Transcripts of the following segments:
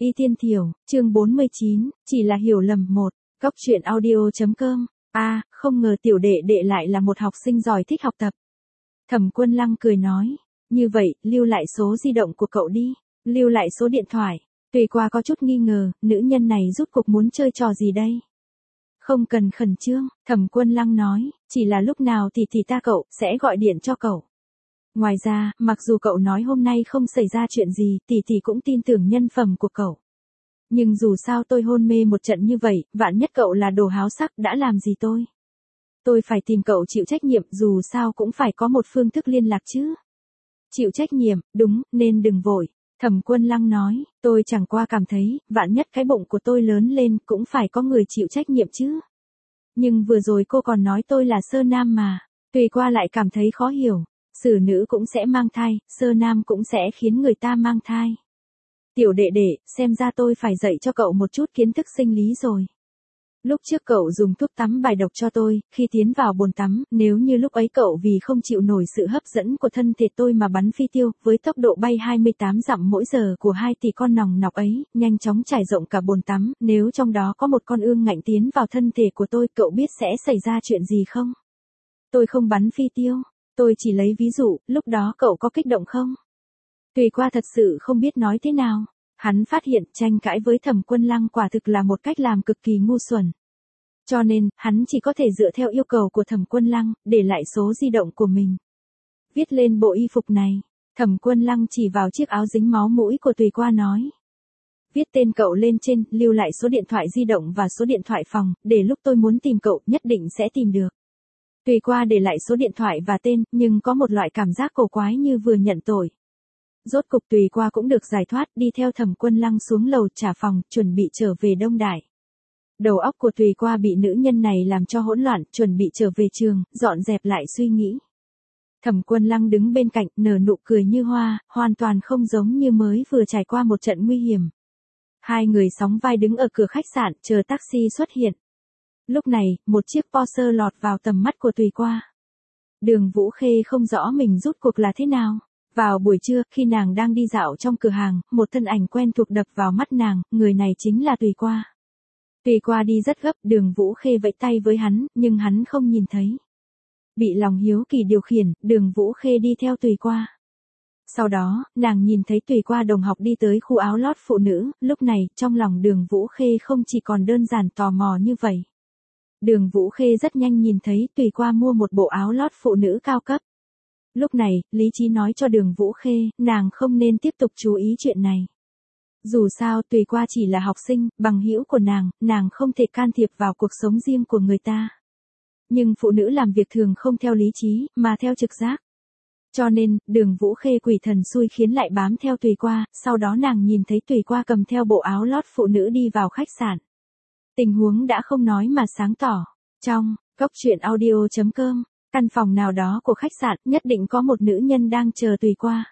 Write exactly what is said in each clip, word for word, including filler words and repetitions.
Y Tiên Thiểu, chương bốn mươi chín, chỉ là hiểu lầm một, Cóc truyện audio chấm com. A, à, không ngờ tiểu đệ đệ lại là một học sinh giỏi thích học tập. Thẩm Quân Lăng cười nói, như vậy, lưu lại số di động của cậu đi, lưu lại số điện thoại. Tùy Qua có chút nghi ngờ, nữ nhân này rút cuộc muốn chơi trò gì đây? Không cần khẩn trương, Thẩm Quân Lăng nói, chỉ là lúc nào thì thì ta cậu sẽ gọi điện cho cậu. Ngoài ra, mặc dù cậu nói hôm nay không xảy ra chuyện gì, tỷ tỷ cũng tin tưởng nhân phẩm của cậu. Nhưng dù sao tôi hôn mê một trận như vậy, vạn nhất cậu là đồ háo sắc đã làm gì tôi. Tôi phải tìm cậu chịu trách nhiệm, dù sao cũng phải có một phương thức liên lạc chứ. Chịu trách nhiệm, đúng, nên đừng vội. Thẩm Quân Lăng nói, tôi chẳng qua cảm thấy, vạn nhất cái bụng của tôi lớn lên cũng phải có người chịu trách nhiệm chứ. Nhưng vừa rồi cô còn nói tôi là sơ nam mà, Tùy Qua lại cảm thấy khó hiểu. Xử nữ cũng sẽ mang thai, sơ nam cũng sẽ khiến người ta mang thai. Tiểu đệ đệ, xem ra tôi phải dạy cho cậu một chút kiến thức sinh lý rồi. Lúc trước cậu dùng thuốc tắm bài độc cho tôi, khi tiến vào bồn tắm, nếu như lúc ấy cậu vì không chịu nổi sự hấp dẫn của thân thể tôi mà bắn phi tiêu, với tốc độ bay hai mươi tám dặm mỗi giờ của hai tỷ con nòng nọc ấy, nhanh chóng trải rộng cả bồn tắm, nếu trong đó có một con ương ngạnh tiến vào thân thể của tôi, cậu biết sẽ xảy ra chuyện gì không? Tôi không bắn phi tiêu. Tôi chỉ lấy ví dụ, lúc đó cậu có kích động không? Tùy Qua thật sự không biết nói thế nào. Hắn phát hiện tranh cãi với Thẩm Quân Lăng quả thực là một cách làm cực kỳ ngu xuẩn. Cho nên, hắn chỉ có thể dựa theo yêu cầu của Thẩm Quân Lăng, để lại số di động của mình. Viết lên bộ y phục này, Thẩm Quân Lăng chỉ vào chiếc áo dính máu mũi của Tùy Qua nói. Viết tên cậu lên trên, lưu lại số điện thoại di động và số điện thoại phòng, để lúc tôi muốn tìm cậu nhất định sẽ tìm được. Tùy Qua để lại số điện thoại và tên, nhưng có một loại cảm giác cổ quái như vừa nhận tội. Rốt cục Tùy Qua cũng được giải thoát, đi theo Thẩm Quân Lăng xuống lầu trả phòng, chuẩn bị trở về Đông Đại. Đầu óc của Tùy Qua bị nữ nhân này làm cho hỗn loạn, chuẩn bị trở về trường, dọn dẹp lại suy nghĩ. Thẩm Quân Lăng đứng bên cạnh, nở nụ cười như hoa, hoàn toàn không giống như mới vừa trải qua một trận nguy hiểm. Hai người sóng vai đứng ở cửa khách sạn, chờ taxi xuất hiện. Lúc này, một chiếc Porsche lọt vào tầm mắt của Tùy Qua. Đường Vũ Khê không rõ mình rút cuộc là thế nào. Vào buổi trưa, khi nàng đang đi dạo trong cửa hàng, một thân ảnh quen thuộc đập vào mắt nàng, người này chính là Tùy Qua. Tùy Qua đi rất gấp, Đường Vũ Khê vẫy tay với hắn, nhưng hắn không nhìn thấy. Bị lòng hiếu kỳ điều khiển, Đường Vũ Khê đi theo Tùy Qua. Sau đó, nàng nhìn thấy Tùy Qua đồng học đi tới khu áo lót phụ nữ, lúc này, trong lòng Đường Vũ Khê không chỉ còn đơn giản tò mò như vậy. Đường Vũ Khê rất nhanh nhìn thấy Tùy Qua mua một bộ áo lót phụ nữ cao cấp. Lúc này, lý trí nói cho Đường Vũ Khê, nàng không nên tiếp tục chú ý chuyện này. Dù sao Tùy Qua chỉ là học sinh, bằng hữu của nàng, nàng không thể can thiệp vào cuộc sống riêng của người ta. Nhưng phụ nữ làm việc thường không theo lý trí, mà theo trực giác. Cho nên, Đường Vũ Khê quỷ thần xui khiến lại bám theo Tùy Qua, sau đó nàng nhìn thấy Tùy Qua cầm theo bộ áo lót phụ nữ đi vào khách sạn. Tình huống đã không nói mà sáng tỏ. Trong, Cóc truyện audio chấm com, căn phòng nào đó của khách sạn nhất định có một nữ nhân đang chờ Tùy Qua.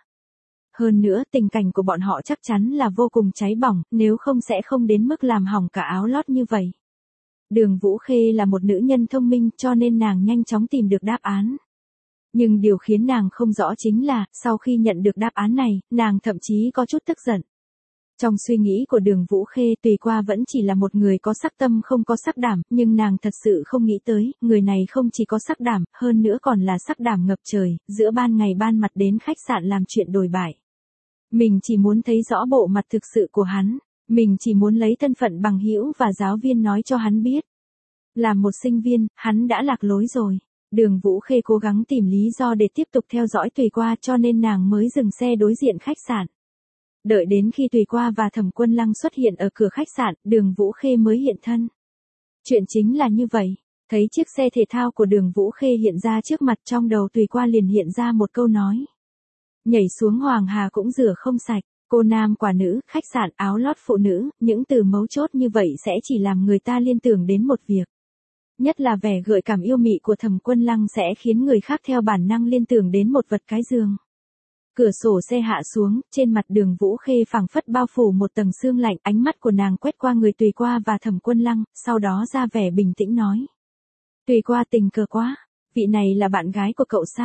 Hơn nữa, tình cảnh của bọn họ chắc chắn là vô cùng cháy bỏng, nếu không sẽ không đến mức làm hỏng cả áo lót như vậy. Đường Vũ Khê là một nữ nhân thông minh, cho nên nàng nhanh chóng tìm được đáp án. Nhưng điều khiến nàng không rõ chính là, sau khi nhận được đáp án này, nàng thậm chí có chút tức giận. Trong suy nghĩ của Đường Vũ Khê, Tùy Qua vẫn chỉ là một người có sắc tâm không có sắc đảm, nhưng nàng thật sự không nghĩ tới, người này không chỉ có sắc đảm, hơn nữa còn là sắc đảm ngập trời, giữa ban ngày ban mặt đến khách sạn làm chuyện đồi bại. Mình chỉ muốn thấy rõ bộ mặt thực sự của hắn, mình chỉ muốn lấy thân phận bằng hữu và giáo viên nói cho hắn biết. Làm một sinh viên, hắn đã lạc lối rồi. Đường Vũ Khê cố gắng tìm lý do để tiếp tục theo dõi Tùy Qua, cho nên nàng mới dừng xe đối diện khách sạn. Đợi đến khi Tùy Qua và Thẩm Quân Lăng xuất hiện ở cửa khách sạn, Đường Vũ Khê mới hiện thân. Chuyện chính là như vậy, thấy chiếc xe thể thao của Đường Vũ Khê hiện ra trước mặt, trong đầu Tùy Qua liền hiện ra một câu nói. Nhảy xuống Hoàng Hà cũng rửa không sạch, cô nam quả nữ, khách sạn, áo lót phụ nữ, những từ mấu chốt như vậy sẽ chỉ làm người ta liên tưởng đến một việc. Nhất là vẻ gợi cảm yêu mị của Thẩm Quân Lăng sẽ khiến người khác theo bản năng liên tưởng đến một vật cái giường. Cửa sổ xe hạ xuống, trên mặt Đường Vũ Khê phảng phất bao phủ một tầng sương lạnh, ánh mắt của nàng quét qua người Tùy Qua và Thẩm Quân Lăng, sau đó ra vẻ bình tĩnh nói. Tùy Qua tình cờ quá, vị này là bạn gái của cậu sao?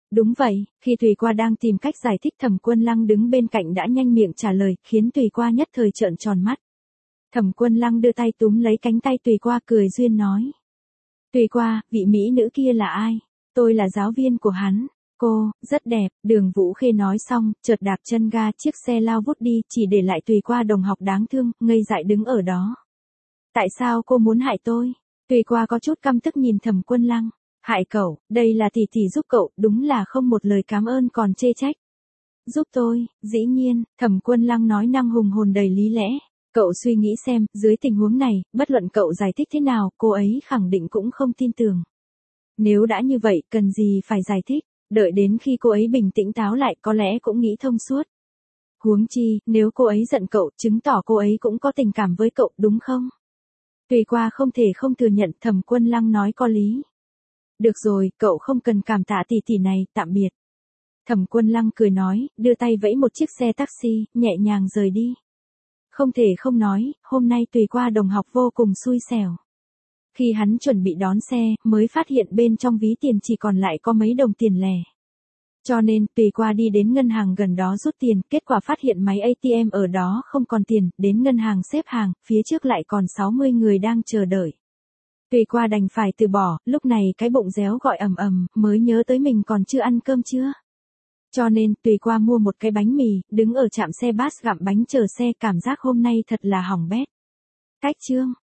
Đúng vậy, khi Tùy Qua đang tìm cách giải thích Thẩm Quân Lăng đứng bên cạnh đã nhanh miệng trả lời, khiến Tùy Qua nhất thời trợn tròn mắt. Thẩm Quân Lăng đưa tay túm lấy cánh tay Tùy Qua cười duyên nói. Tùy Qua, vị mỹ nữ kia là ai? Tôi là giáo viên của hắn. Cô, rất đẹp, Đường Vũ Khê nói xong, chợt đạp chân ga chiếc xe lao vút đi, chỉ để lại Tùy Qua đồng học đáng thương, ngây dại đứng ở đó. Tại sao cô muốn hại tôi? Tùy Qua có chút căm tức nhìn Thẩm Quân Lăng. Hại cậu, đây là tỷ tỷ giúp cậu, đúng là không một lời cảm ơn còn chê trách. Giúp tôi, dĩ nhiên, Thẩm Quân Lăng nói năng hùng hồn đầy lý lẽ. Cậu suy nghĩ xem, dưới tình huống này, bất luận cậu giải thích thế nào, cô ấy khẳng định cũng không tin tưởng. Nếu đã như vậy, cần gì phải giải thích, đợi đến khi cô ấy bình tĩnh táo lại có lẽ cũng nghĩ thông suốt. Huống chi, nếu cô ấy giận cậu, chứng tỏ cô ấy cũng có tình cảm với cậu, đúng không? Tùy Qua không thể không thừa nhận Thẩm Quân Lăng nói có lý. Được rồi, cậu không cần cảm tạ tỷ tỷ này, tạm biệt. Thẩm Quân Lăng cười nói, đưa tay vẫy một chiếc xe taxi, nhẹ nhàng rời đi. Không thể không nói, hôm nay Tùy Qua đồng học vô cùng xui xẻo. Khi hắn chuẩn bị đón xe, mới phát hiện bên trong ví tiền chỉ còn lại có mấy đồng tiền lẻ. Cho nên, Tùy Qua đi đến ngân hàng gần đó rút tiền, kết quả phát hiện máy a tê em ở đó không còn tiền, đến ngân hàng xếp hàng, phía trước lại còn sáu mươi người đang chờ đợi. Tùy Qua đành phải từ bỏ, lúc này cái bụng réo gọi ầm ầm, mới nhớ tới mình còn chưa ăn cơm trưa. Cho nên, Tùy Qua mua một cái bánh mì, đứng ở trạm xe bus gặm bánh chờ xe, cảm giác hôm nay thật là hỏng bét. Cách chương